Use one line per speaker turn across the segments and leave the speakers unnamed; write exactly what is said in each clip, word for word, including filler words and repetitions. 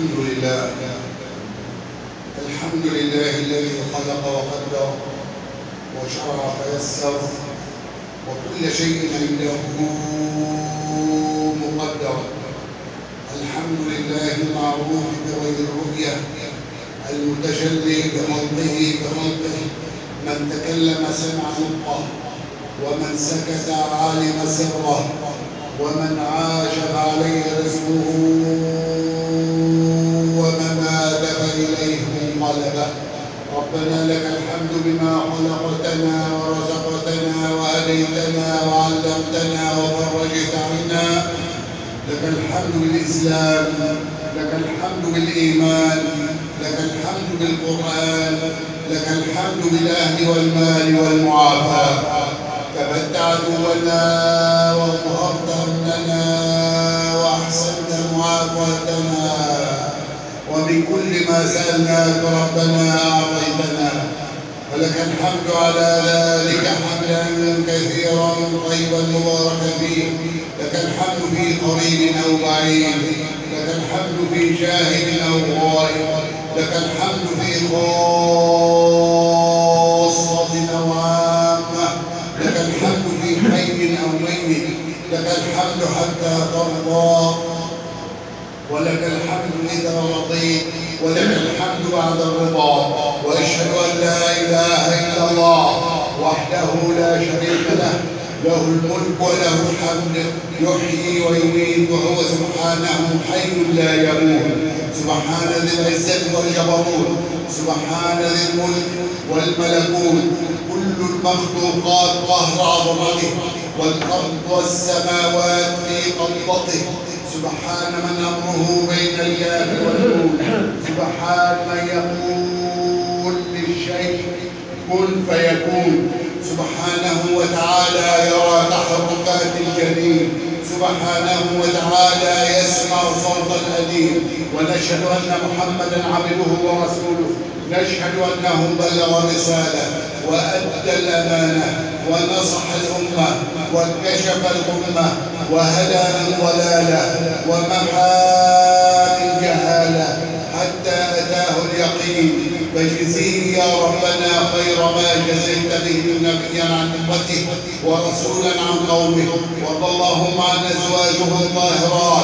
الحمد لله الحمد لله الذي خلق وقدر وشرع فيسر وكل شيء عنده مقدر. الحمد لله المعروف بغير الرؤية المتجلي بخلقه بخلقه، من تكلم سمع نطقه ومن سكت علم سره ومن عاش فعليه رزقه ومن مات فإليه منقلبه. ربنا لك الحمد بما خلقتنا ورزقتنا وهديتنا وعلمتنا وفرجت عنا. لك الحمد بالإسلام، لك الحمد بالإيمان، لك الحمد بالقرآن، لك الحمد بالأهل والمال والمعافاة. كبت عدونا وظهرت أمننا وأحسنت معافاتنا، ومن كل ما سألناك ربنا أعطيتنا، فلك الحمد على ذلك حمدا كثيرا طيبا مباركا فيه. لك الحمد في قريب أو بعيد، لك الحمد في شاهد أو غائب، لك الحمد في خاصة أو عامة، لك الحمد في حي أو ميت، لك الحمد حتى ترضى، ولك الحمد إذا رضيت، ولك الحمد بعد الرضا. وأشهد أن لا إله إلا الله وحده لا شريك له، له الملك وله الحمد، يحيي ويميت وهو سبحانه حي لا يموت. سبحان ذي العزة والجبروت، سبحان ذي الملك والملكوت. كل المخلوقات قهر عظمته، والأرض والسماوات في قبضته. سبحان من أمره بين الكاف والنون، سبحان من يقول للشيء كن فيكون. سبحانه وتعالى يرى تحركات الجليل، سبحانه وتعالى يسمع صوت الأديم. ونشهد أن محمدا عبده ورسوله، نشهد أنه بلغ الرسالة وأدى الأمانة ونصح الأمة وكشف الغمة وهدى من ضلاله ومحى من جهاله حتى أتاه اليقين. فاجزيه يا ربنا خير ما جزيت به نبيا عن أمته ورسولا عن قومه. وارض اللهم عن أزواجه الطاهرات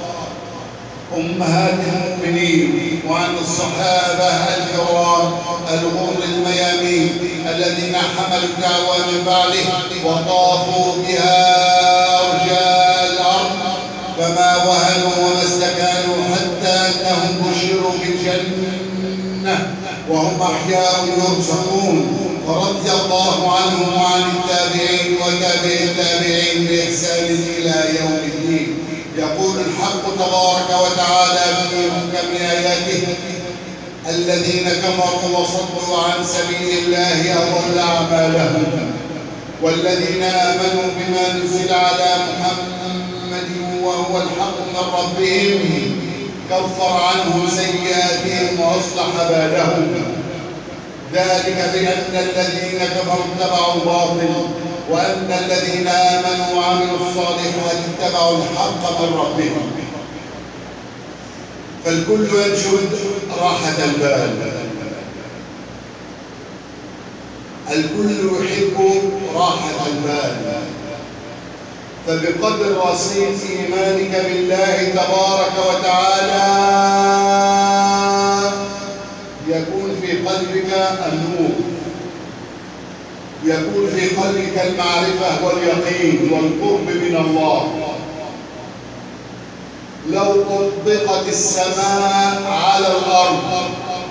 أمهات المؤمنين، وعن الصحابة الكرام الغر الميامين الذين حملوا الدعوة من بعده وطافوا بها أرجاء الأرض فما وهنوا وما استكانوا حتى أنهم بشروا بالجنة وهم أحياء يرزقون. فرضي الله عنهم وعن التابعين وتابع التابعين بإحسان إلى يوم الدين. يقول الحق تبارك وتعالى في محكم آياته: الذين كفروا وصدوا عن سبيل الله أضل أعمالهم، والذين آمنوا بما نزل على محمد وهو الحق من ربهم كفر عنهم سيئاتهم وأصلح بالهم. ذلك بأن الذين كفروا اتبعوا الباطل، وأن الذين آمنوا وعملوا الصالحات اتبعوا الحق من ربهم. فالكل ينشد راحة البال، الكل يحب راحة البال. فبقدر رصيد إيمانك بالله تبارك وتعالى يكون في قلبك النور، يكون في قلبك المعرفة واليقين والقرب من الله. لو طبقت السماء على الأرض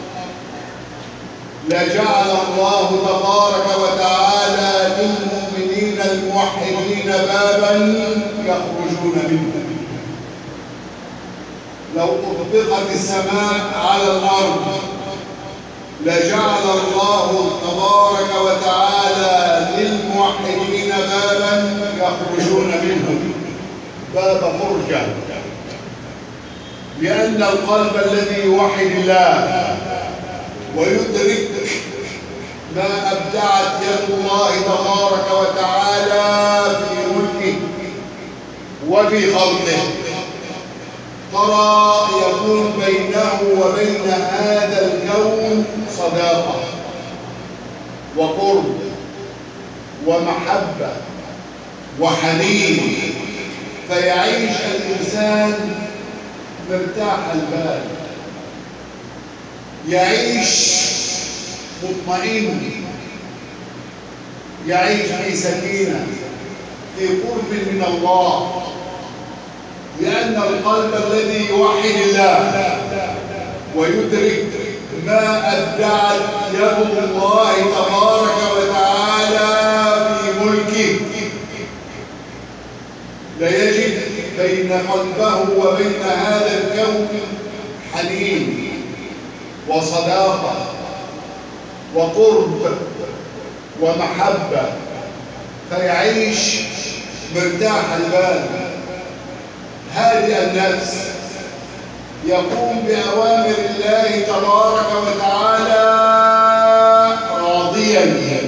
لجعل الله تبارك وتعالى للمؤمنين الموحدين بابا يخرجون منه. لو طبقت السماء على الأرض لجعل الله تبارك وتعالى للموحدين بابا يخرجون منه، باب فرجة. لأن القلب الذي يوحد الله ويدرك ما أبدعت يد الله تبارك وتعالى في ملكه وفي خلقه ترى يكون بينه وبين هذا الكون صداقة وقرب ومحبة وحنين، فيعيش الإنسان مرتاح البال، يعيش مطمئن، يعيش في سكينة، في قرب من الله، لأن القلب الذي يوحد الله ويدرك ما أبدعت يد الله تبارك وتعالى في ملكه ليجد بين قلبه وبين هذا الكون حنين وصداقة وقرب ومحبة، فيعيش مرتاح البال هادئ النفس، يقوم بأوامر الله تبارك وتعالى راضيا.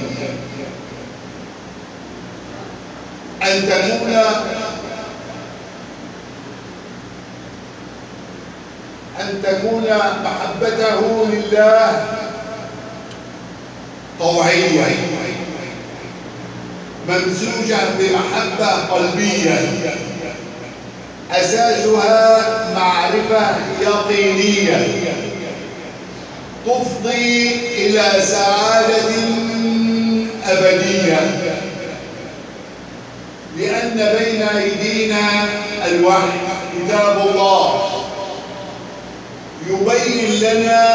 أن تكون أن تكون محبته لله طوعية ممزوجة بمحبة قلبية أساسها معرفة يقينية تفضي إلى سعادة أبدية، لأن بين أيدينا الوحي كتاب الله يبين لنا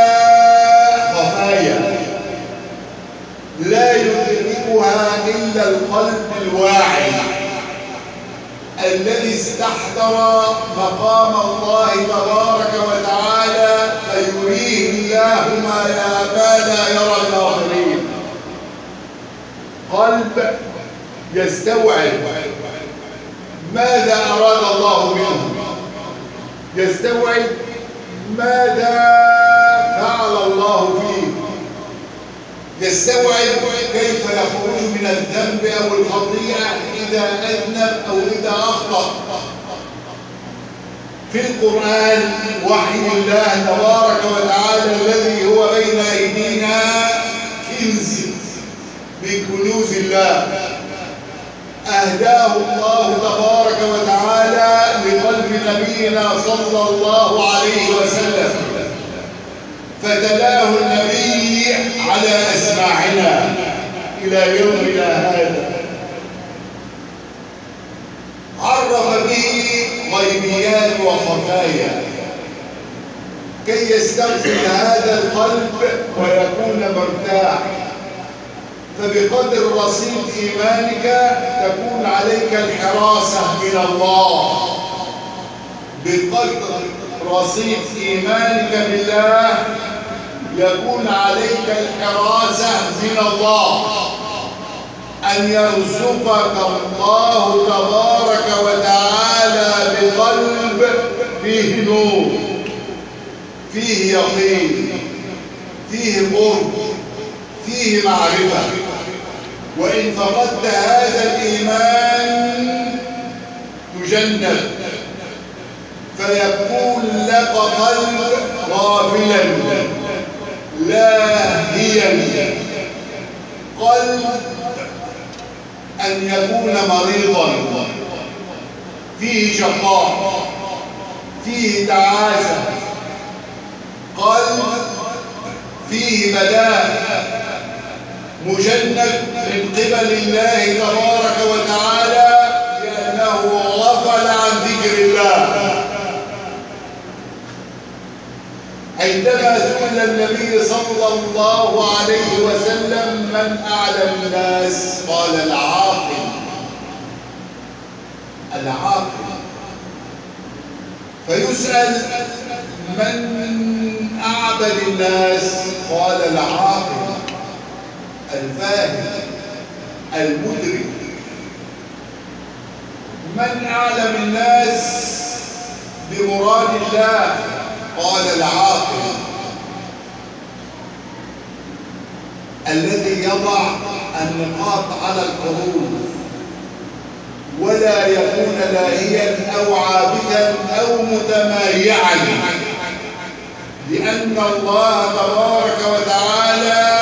خفايا لا يدركها إلا القلب الواعي الذي استحضر مقام الله تبارك وتعالى، فيريه الله ما لا يرى الآخرين. قلب يستوعب ماذا أراد الله منه، يستوعب ماذا فعل الله فيه، يستوعب كيف يخرج من الذنب أو الخطيئة إذا أذنب أو إذا أخطأ. في القرآن وحي الله تبارك وتعالى الذي هو بين أيدينا كنز من كنوز الله أهداه الله تبارك وتعالى لقلب نبينا صلى الله عليه وسلم، فتلاه النبي على أسماعنا إلى يومنا هذا، عرف به غيبيات وخفايا كي يستغفر هذا القلب ويكون مرتاح. فبقدر رصيد إيمانك تكون عليك الحراسة من الله، بقدر رصيد إيمانك بالله يكون عليك الحراسة من الله، أن يرزقك الله تبارك وتعالى بقلب فيه نور، فيه يقين، فيه قرب، فيه معرفة. وإن فقدت هذا الإيمان تجنب، فيكون لك قلب غافلا لاهيا، قلب أن يكون مريضا فيه شقاء، فيه تعاسة، قلب فيه بلاء مجند من قبل الله تبارك وتعالى لأنه غفل عن ذكر الله. عندما سئل النبي صلى الله عليه وسلم من أعلم الناس قال العاقل، العاقل. فيسأل من أعبد الناس قال العاقل الفاهم المدرك. من أعلم الناس بمراد الله قال العاقل الذي يضع النقاط على الحروف ولا يكون لاهيا أو عابثا أو متمايعا، لأن الله تبارك وتعالى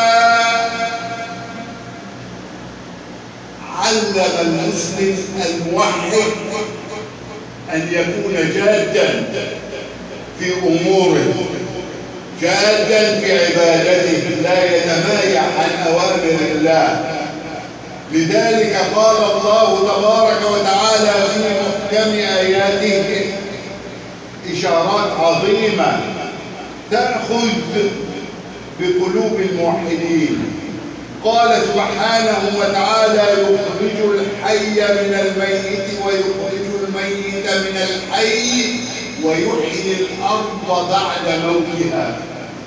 علم المسلم الموحد أن يكون جادا في أموره، جادا في عبادته، لا يتمايع عن أوامر الله. لذلك قال الله تبارك وتعالى في محكم آياته إشارات عظيمة تأخذ بقلوب الموحدين. قال سبحانه وتعالى: يخرج الحي من الميت ويخرج الميت من الحي ويحيي الأرض بعد موتها.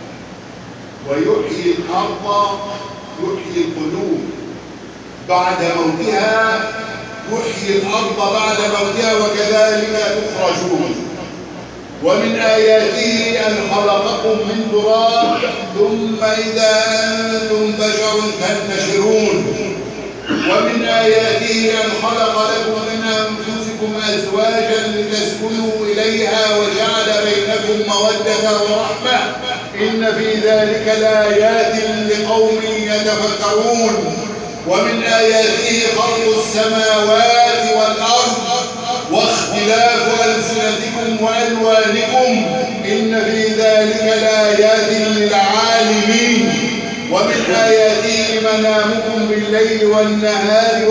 ويحيي الأرض، يحيي القلوب بعد موتها، يحيي الأرض بعد موتها، وكذلك تخرجون. ومن آياته أن خلقكم من تراب ثم إذا أنتم بشر تنتشرون. ومن آياته أن خلق لكم من أنفسكم أزواجا لتسكنوا إليها وجعل بينكم مودة ورحمة إن في ذلك لآيات لقوم يتفكرون. ومن آياته خلق السماوات والأرض واختلاف ألسنتكم وألوانكم إن في ذلك لآيات للعالمين. ومن آياته منامكم بالليل والنهار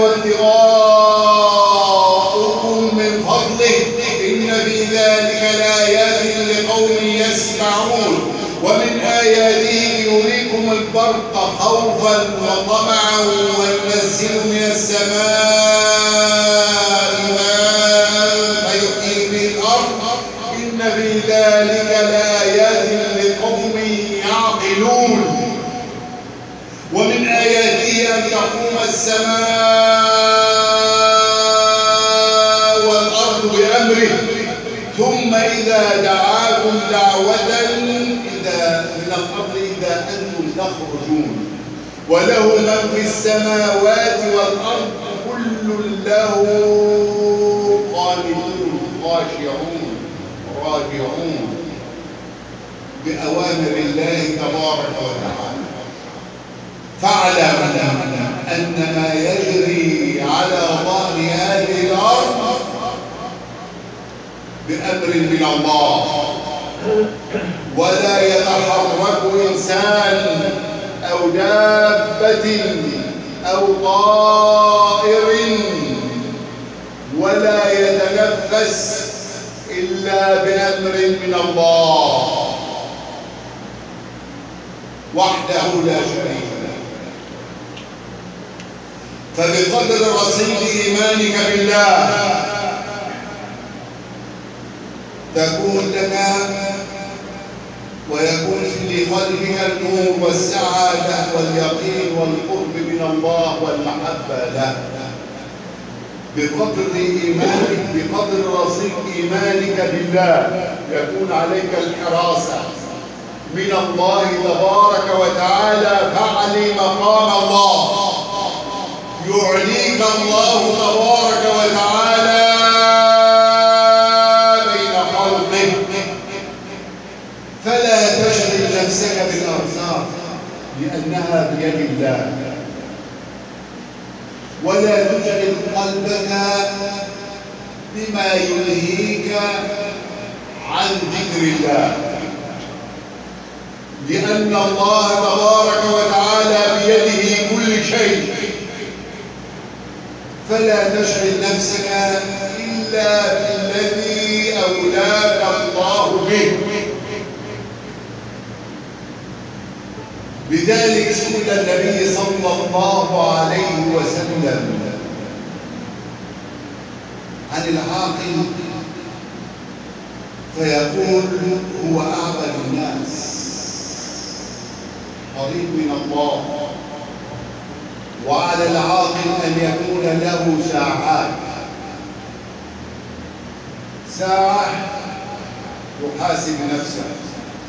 وابتغاؤكم من فضله إن في ذلك لآيات لقوم يسمعون. ومن آياته يريكم البرق خوفا وطمعا وينزل من السماء ماء فيحيي به الأرض إن في ذلك لآيات لقوم يعقلون. ومن آياته أن تقوم السماء والأرض بأمره ثم إذا دعاكم دعوة من الأرض إذا أنتم تخرجون. وله من في السماوات والأرض كل له قانتون خاشعون راجعون بأوامر الله تبارك وتعالى. فاعلم أن ما يجري على ظهر هذه الأرض بأمر من الله، ولا يتحرك إنسان أو دابة أو طائر ولا يتنفس إلا بأمر من الله وحده لا شريك له. فبقدر رصيد إيمانك بالله تكون لك ويكون في قلبك النور والسعادة واليقين والقرب من الله والمحبة له. بقدر إيمانك، بقدر رصيد إيمانك بالله يكون عليك الحراسة من الله تبارك وتعالى. فاعلي مقام الله، يعليك الله تبارك وتعالى بين خلقه. فلا تشغل نفسك بالأرزاق لأنها بيد الله، ولا تشغل قلبك بما يلهيك عن ذكر الله، لأن الله تبارك وتعالى بيده كل شيء. فلا تشغل نفسك إلا بالذي أولاك الله به. لذلك سئل النبي صلى الله عليه وسلم عن العاقل فيقول هو أعبد الناس قريب من الله. وعلى العاقل أن يكون له ساعات، ساعة يحاسب نفسه،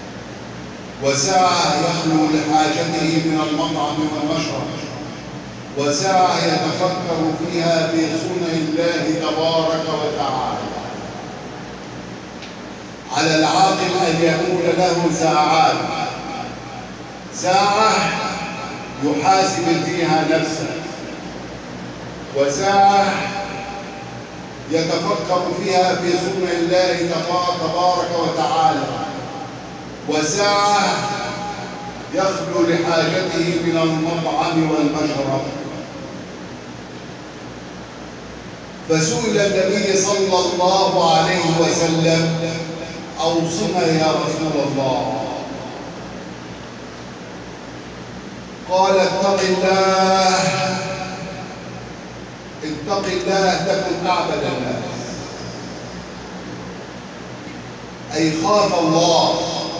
وساعة يخلو لحاجته من المطعم والمشرب، وساعة يتفكر فيها في صنع الله تبارك وتعالى. على العاقل أن يكون له ساعات، ساعة يحاسب فيها نفسه، وساعة يتفكر فيها في صنع الله تبارك وتعالى، وساعة يخلو لحاجته من المطعم والمشرب. فسئل النبي صلى الله عليه وسلم: أوصنا يا رسول الله. قال: اتق الله، اتق الله تكن أعبد الناس، أي خاف الله.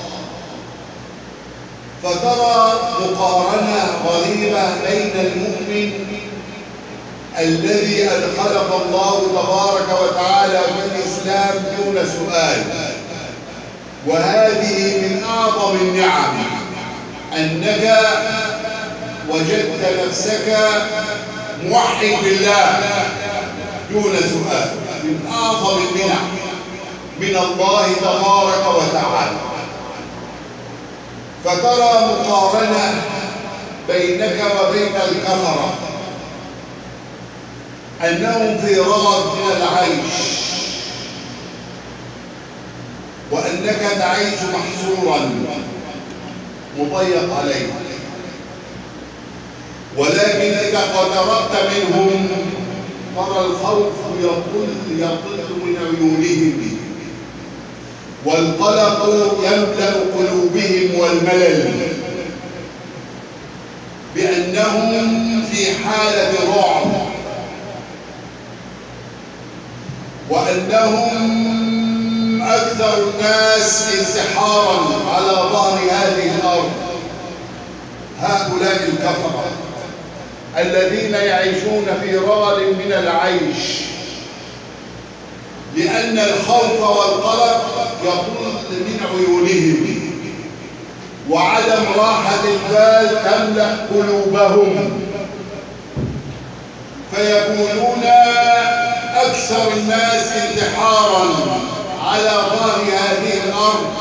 فترى مقارنة غريبة بين المؤمن الذي أدخله الله تبارك وتعالى في الإسلام دون سؤال، وهذه من أعظم النعم، أنك وجدت نفسك موحد بالله دون سؤال، من أعظم النعم من الله تبارك وتعالى. فترى مقارنة بينك وبين الكفرة، أنهم في رغد من العيش، وأنك تعيش محصورا مضيق عليك، ولكن إذا اقتربت منهم ترى الخوف يطل يطل من عيونهم، والقلق يملأ قلوبهم، والملل، بأنهم في حالة رعب، وأنهم أكثر الناس ازدحارا على ظهر هذه الأرض. هؤلاء الكفرة الذين يعيشون في رغد من العيش، لأن الخوف والقلق يطل من عيونهم، وعدم راحة البال تملأ قلوبهم، فيكونون أكثر الناس انتحارا على ظهر هذه الأرض،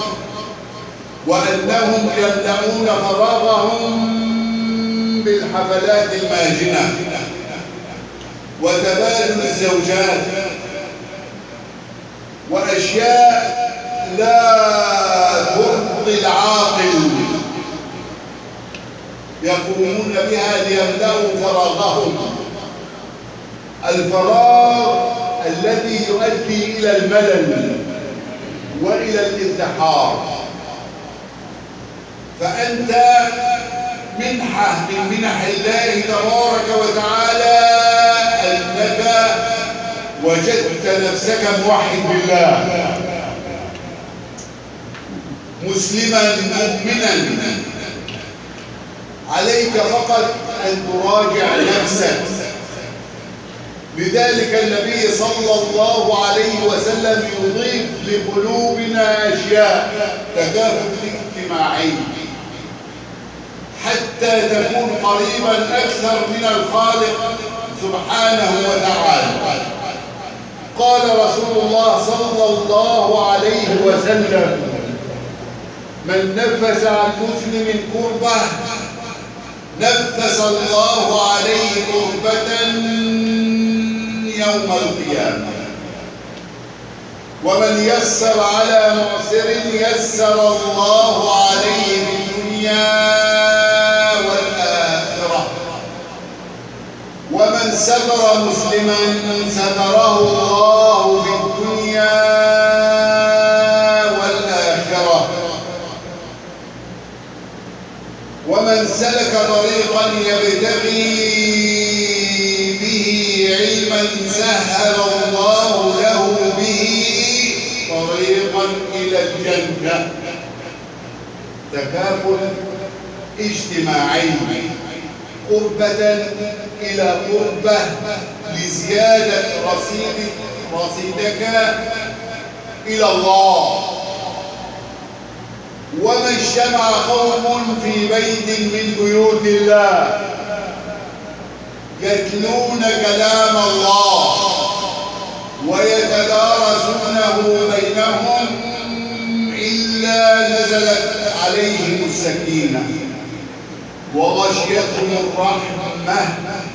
وأنهم يملؤون فراغهم بالحفلات الماجنة وتبادل الزوجات وأشياء لا ترضي العاقل، يقومون بها ليملأوا فراغهم، الفراغ الذي يؤدي إلى الملل وإلى الازدحار. فأنت منحة من منح الله تبارك وتعالى أنك وجدت نفسك موحد بالله، مسلما مؤمنا. عليك فقط أن تراجع نفسك. لذلك النبي صلى الله عليه وسلم يضيف لقلوبنا أشياء تكافؤ اجتماعي حتى تكون قريبا أكثر من الخالق سبحانه وتعالى. قال رسول الله صلى الله عليه وسلم: من نفس عن مسلم كربة نفس الله عليه كربة يوم القيامة، ومن يسر على معسر يسر الله عليه في الدنيا والآخرة، ومن ستر مسلما ستره الله في الدنيا والآخرة، ومن سلك طريقا يبتغي به علما سهل الله له به طريقا إلى الجنة. تكافل اجتماعي، قربة إلى قربة، لزيادة رصيدك رصيدك إلى الله. وما اجتمع قوم في بيت من بيوت الله يتلون كلام الله ويتدارسونه بينهم إلا نزلت عليهم السكينة وغشيتهم الرحمة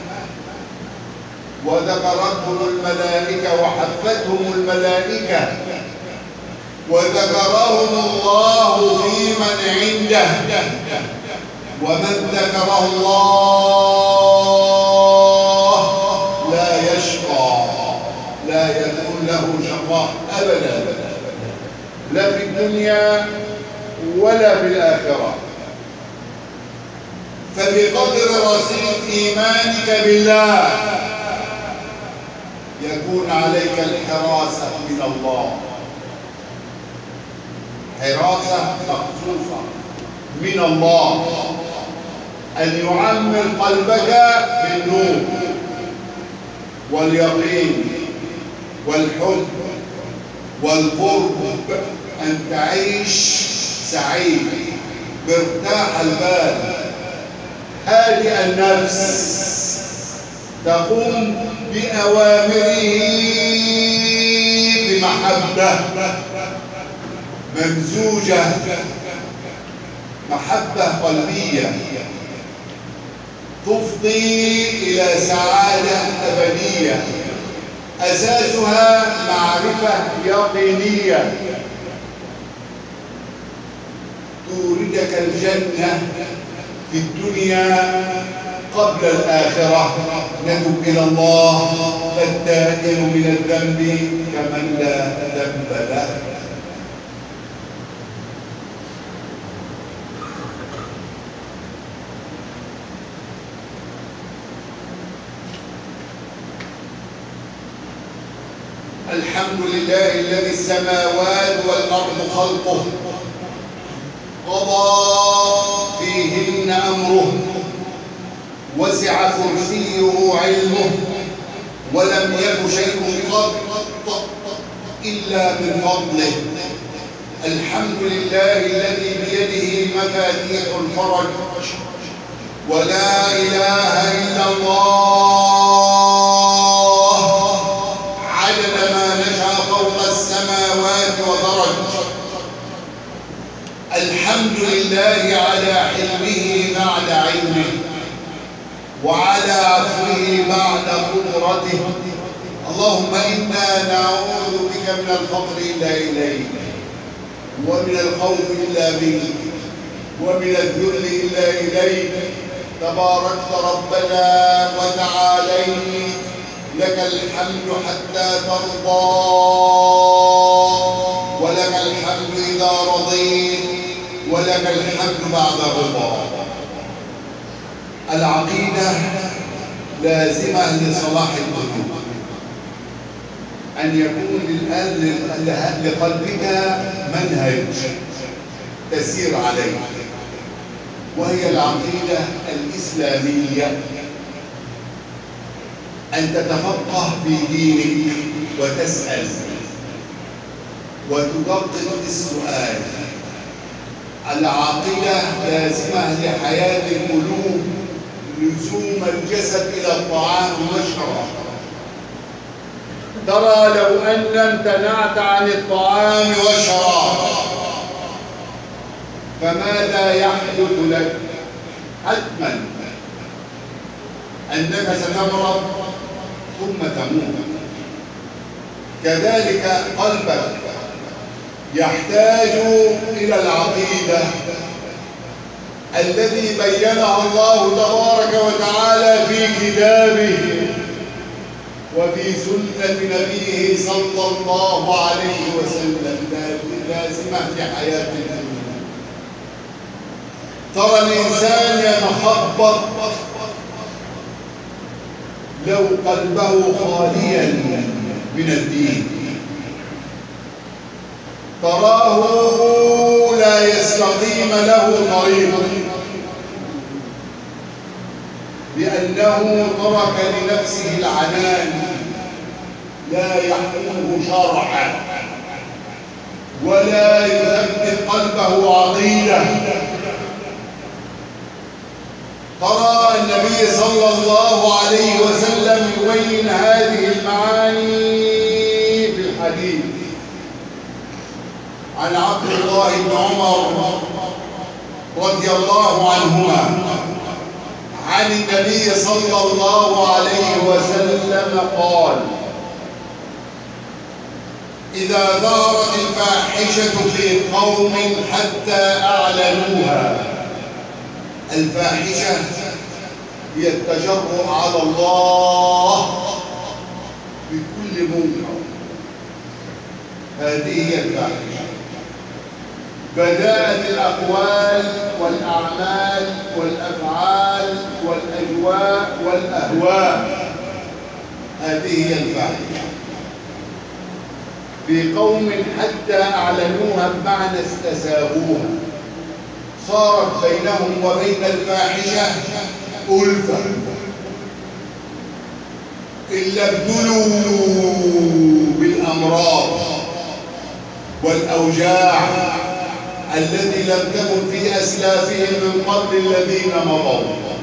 وذكرتهم الملائكة وحفتهم الملائكة وذكرهم الله في من عنده. ومن ذكره الله لا يشقى، لا يكون له شقاء أبدا، لا في الدنيا ولا في الآخرة. فبقدر رصيد إيمانك بالله يكون عليك الحراسة من الله، حراسة مخصوصة من الله، أن يعمر قلبك بالنور واليقين والحب والقرب، أن تعيش سعيد بارتاح البال هادئ النفس، تقوم بأوامره بمحبة ممزوجة، محبة قلبية تفضي إلى سعادة أبدية أساسها معرفة يقينية توردك الجنة في الدنيا قبل الآخرة. نتب إلى الله فالتائب من الذنب كمن لا ذنب له. الحمد لله الذي السماوات والأرض خلقه قضى فيهن أمره وسع كرسيه علمه ولم يك شيء قط إلا من فضله. الحمد لله الذي بيده مفاتيح الفرج ولا إله إلا الله عدد ما نشأ فوق السماوات وبرج. الحمد لله على حلمه بعد علمه وعلى عفوه بعد قدرته. اللهم إنا نعوذ بك من الفقر إلا إليك ومن الخوف إلا بك ومن الذل إلا إليك. تباركت ربنا وتعاليت، لك الحمد حتى ترضى ولك الحمد إذا رضيت ولك الحمد بعد الرضا. العقيدة لازمة لصلاح القلوب، أن يكون لقلبك منهج تسير عليه، وهي العقيدة الإسلامية. أن تتفقه في دينك وتسأل وتدقق في السؤال. العقيدة لازمة لحياة القلوب، لزوم الجسد إلى الطعام والشراب. ترى لو أن امتنعت عن الطعام والشراب فماذا يحدث لك؟ حتما أنك ستمرض ثم تموت. كذلك قلبك يحتاج إلى العقيدة الذي بينها الله تبارك وتعالى في كتابه وفي سنة نبيه صلى الله عليه وسلم، لازمة لحياة الدنيا. ترى الإنسان يتخبط لو قلبه خاليا من الدين، تراه لا يستقيم له طريق لأنه ترك لنفسه العنان، لا يحكمه شرعا ولا يثبت قلبه عقيدة. ترى النبي النبي صلى الله عليه وسلم يبين هذه المعاني في الحديث عن عبد الله بن عمر رضي الله عنهما عن النبي صلى الله عليه وسلم قال: إذا ظهرت الفاحشة في قوم حتى أعلنوها. الفاحشة هي التجرؤ على الله بكل منكر، هذه هي الفاحشة. بداءة الأقوال والأعمال والأفعال والأجواء والأهواء، هذه هي الفاحشة. في قوم حتى أعلنوها بمعنى استساغوها، صارت بينهم وبين الفاحشة ألفة. إلا ابتلوا بالأمراض والأوجاع التي لم تكن في أسلافهم من قبل الذين مضوا،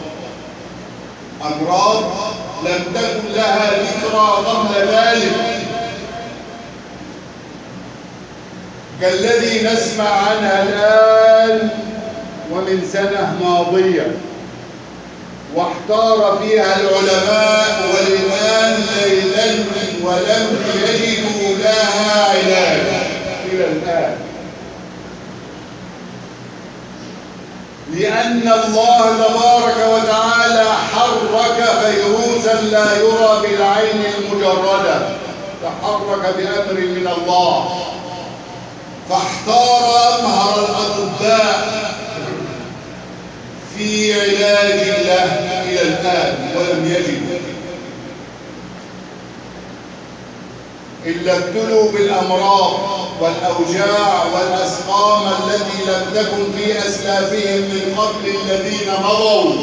أمراض لم تكن لها ذكرى قبل ذلك، كالذي نسمع عنها الآن ومن سنة ماضية، واحتار فيها العلماء والآن ليلا ولم يجدوا لها علاج إلى الآن، لأن الله تبارك وتعالى حرك فيروسا لا يرى بالعين المجردة، تحرك بأمر من الله، فاحتار أمهر الأطباء في علاج له إلى الآن ولم يجدوا، إلا ابتلوا بالأمراض والأوجاع والأسقام التي لم تكن في أسلافهم من قبل الذين مضوا،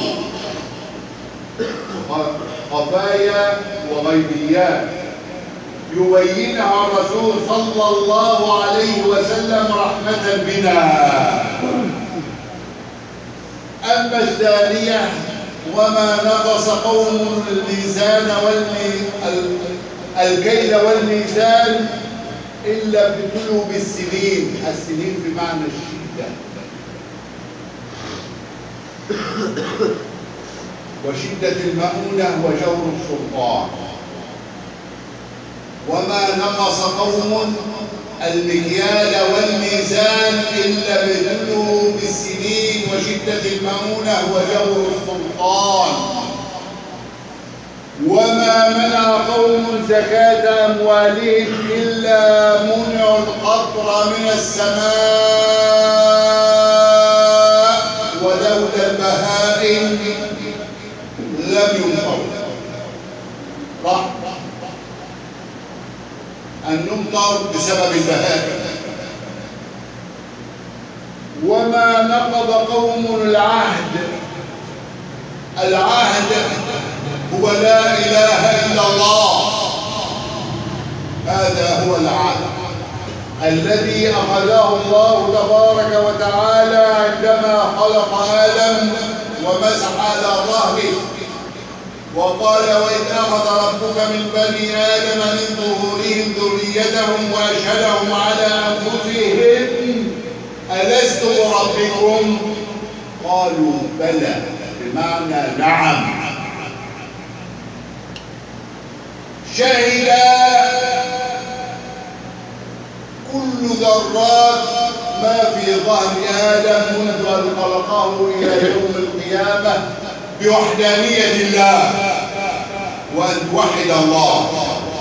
خفايا وغيبيات يبينها الرسول صلى الله عليه وسلم رحمة بنا. أما الثانية: وما نقص قوم الميزان الكيل والميزان إلا ابتلوا بالسنين، السنين بمعنى الشدة، وشدة المؤونة وجور السلطان. وما نقص قوم المكيال والميزان إلا ابتلوا بالسنين وشدة المؤونة وجور السلطان. وما منع قوم زكاة أموالهم إلا منعوا القطر من السماء ولولا البهائم لم يمطروا. أن نمطر بسبب البهائم. وما نقض قوم العهد، العهد هو لا إله إلا الله، هذا هو العهد الذي أخذه الله تبارك وتعالى عندما خلق آدم ومسح على ظهره وقال: وإذ أخذ ربك من بني آدم من ظهورهم ذريتهم وأشهدهم على أنفسهم ألست بربكم؟ قالوا بلى، بمعنى نعم. شهد كل ذرات ما في ظهر آدم منذ أن خلقه إلى يوم القيامة بوحدانية الله وأن توحد الله.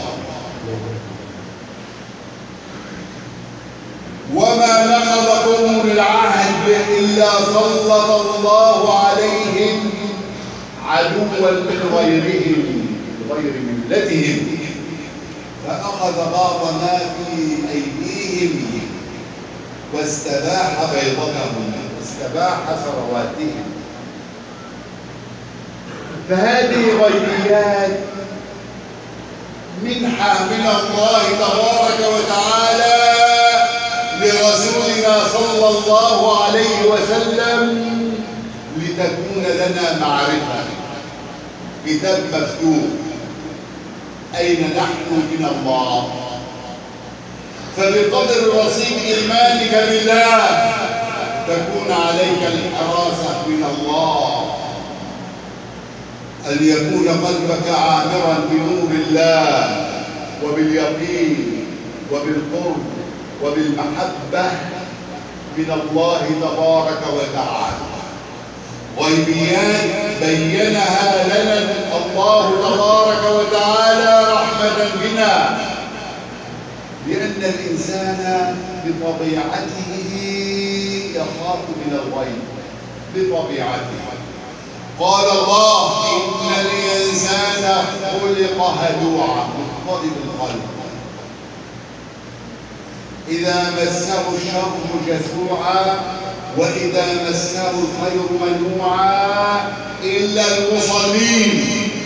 وما نقض قوم العهد إلا سلط الله عليهم عدوا من غيرهم غير ملتهم فأخذ بعض ما في أيديهم واستباح بيضتهم، واستباح ثرواتهم. فهذه غيبيات منحة من الله تبارك وتعالى لرسولنا صلى الله عليه وسلم لتكون لنا معرفة كتاب مفتوح. أين نحن من الله؟ فبقدر رصيد إيمانك بالله تكون عليك الحراسة من الله، أن يكون قلبك عامرا بنور الله وباليقين وبالقرب وبالمحبة من الله تبارك وتعالى. غيبيات بينها لنا الله تبارك وتعالى رحمة بنا، لأن الإنسان بطبيعته يخاف من الغيب بطبيعته. قال الله: إن الإنسان خلق هلوعا مضطرب القلب، إذا مسه الشر جزوعا وإذا مسه الخير منوعا إلا المصلين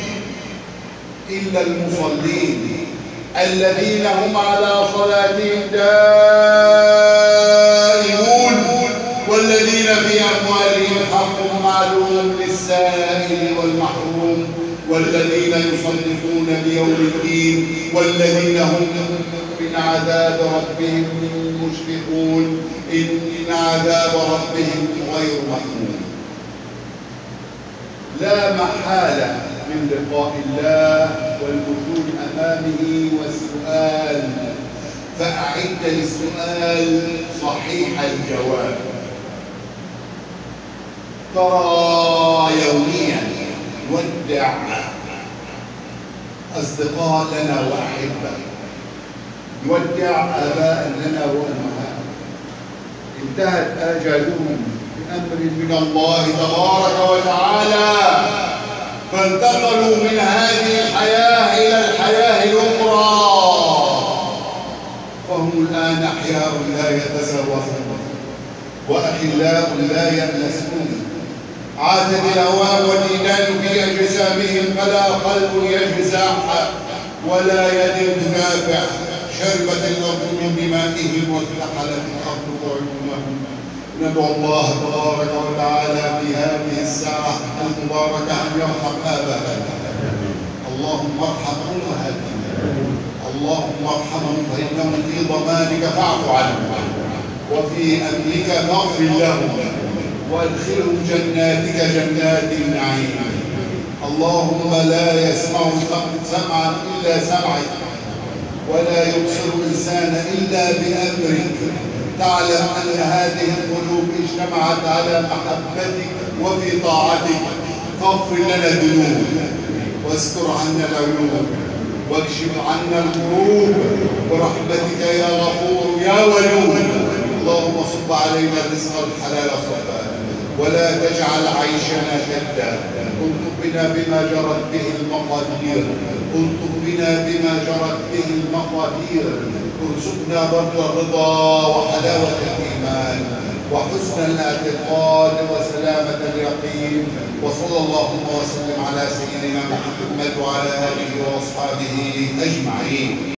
إلا المصلين الذين هم على صلاتهم دائمون والذين في أموالهم حق معلوم للسائل والمحروم والذين يصدقون بيوم الدين والذين هم من عذاب ربهم مشفقون إن عذاب ربهم غير محمود. لا محالة من لقاء الله والوجود أمامه والسؤال، فأعد للسؤال صحيح الجواب. ترى يوميا نودع أصدقاء لنا وأحبة، نودع آباء لنا وأمهات انتهت آجالهم بأمر من الله تبارك وتعالى، فانتقلوا من هذه الحياة إلى الحياة الأخرى، فهم الآن أحياء لا يتزوجون وأخلاء لا يأنسون. عادت الأوام والديدان في أجسامهم فلا قلب يجزع ولا يد تدافع. شربت الأرض من دمائهم وارتحلت الأرض عيونهم. ندعو الله تبارك وتعالى في هذه الساعة المباركة أن يرحم آباءنا، اللهم ارحم أمهاتنا، اللهم ارحمهم فإنهم في ضمانك فاعف عنهم وفي أمنك فاغفر لهم وادخلهم جناتك جنات النعيم. اللهم لا يسمع سمعا إلا سمعك ولا يبصر إنسان إلا بأمرك. تعلم أن هذه القلوب اجتمعت على محبتك وفي طاعتك، فاغفر لنا الذنوب واستر عنا العيوب واكشف عنا الكروب برحمتك يا غفور يا ودود. اللهم صب علينا الرزق الحلال صبا ولا تجعل عيشنا شدا. الطف بنا بما جرت به المقادير، الطف بنا بما جرت به المقادير. ارزقنا برد الرضا وحلاوة الإيمان وحسن الاعتقاد وسلامة اليقين. وصلى اللهم وسلم على سيدنا محمد وعلى آله وأصحابه أجمعين.